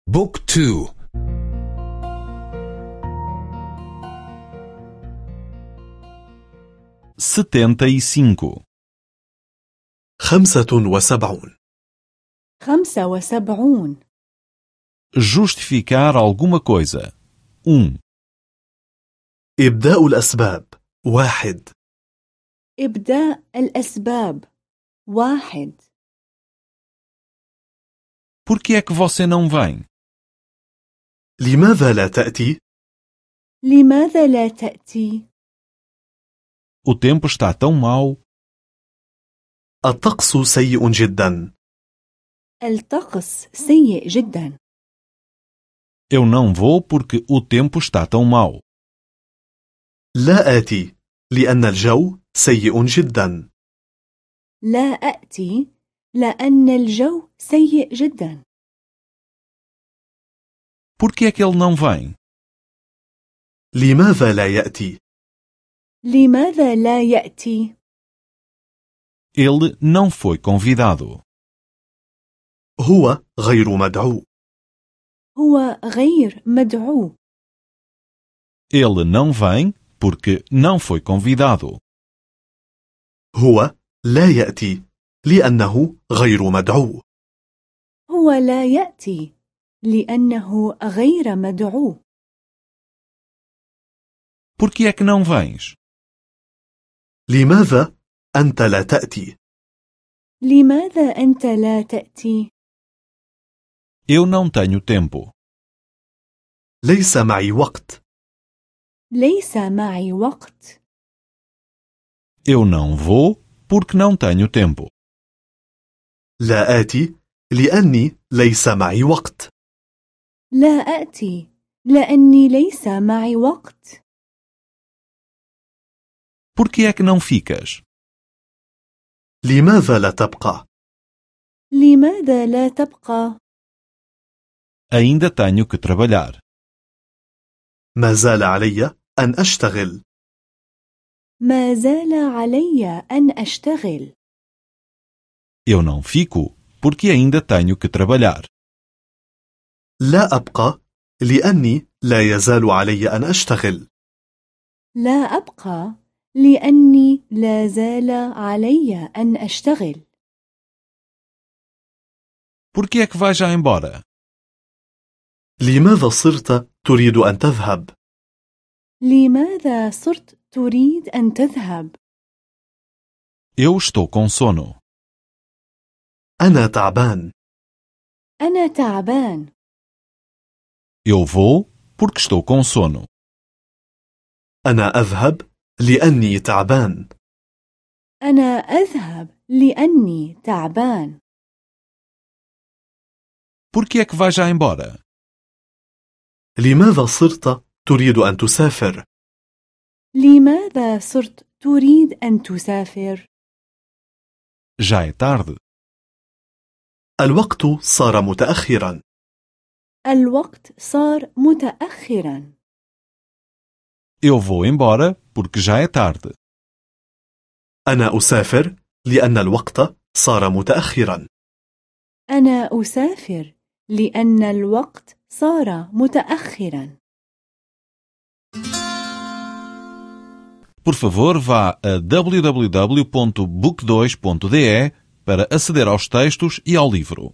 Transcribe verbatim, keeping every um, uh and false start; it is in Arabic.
بوك تو. setenta e cinco. خمسة وسبعون. خمسة وسبعون. Justificar alguma coisa. um. إبداء الأسباب. واحد. إبداء الأسباب. واحد. Por que é que você não vem? لماذا لا تأتي؟ لماذا لا تأتي؟ O tempo está tão mau. الطقس سيء جدا. الطقس سيء جدا. Eu não vou porque o tempo está tão mau. لا آتي لأن الجو سيء جدا. لا أأتي لأن الجو سيء جدا. Por que é que ele não vem? لماذا لا يأتي؟ لماذا لا يأتي؟ Ele não foi convidado. هو غير مدعو. هو غير مدعو. Ele não vem porque não foi convidado. هو لا يأتي لأنه غير مدعو. هو لا يأتي لأنه غير مدعو. Por que é que não vens? لماذا أنت لا تأتي؟ لماذا أنت لا تأتي؟ Eu não tenho tempo. ليس معي وقت. ليس معي وقت. Eu não vou porque não tenho tempo. لا آتي لأني ليس معي وقت. لا أأتي لأني ليس معي وقت. Por que é que não ficas? لماذا لا تبقى؟ لماذا لا تبقى؟ Ainda tenho que trabalhar. ما زال علي أن أشتغل. ما زال علي أن أشتغل. Eu não fico porque ainda tenho que trabalhar. لا أبقى لأني لا يزال علي أن أشتغل. لا أبقى لأني لا زال علي أن أشتغل. Por que é que vai já embora? لماذا صرت تريد أن تذهب؟ لماذا صرت تريد أن تذهب؟ Eu estou com sono. أنا تعبان. أنا تعبان. Eu vou porque estou com sono. أنا أذهب لأني تعبان. أنا أذهب لأني تعبان. Por que é que vai já embora? لماذا صرت تريد أن تسافر؟ لماذا صرت تريد أن تسافر؟ Já é tarde. الوقت صار متأخرا. الوقت صار متأخرا. Eu vou embora porque já é tarde. أنا أسافر لأن الوقت صار متأخرا. أنا أسافر لأن الوقت صار متأخرا. Por favor, vá a w w w ponto book dois ponto d e para aceder aos textos e ao livro.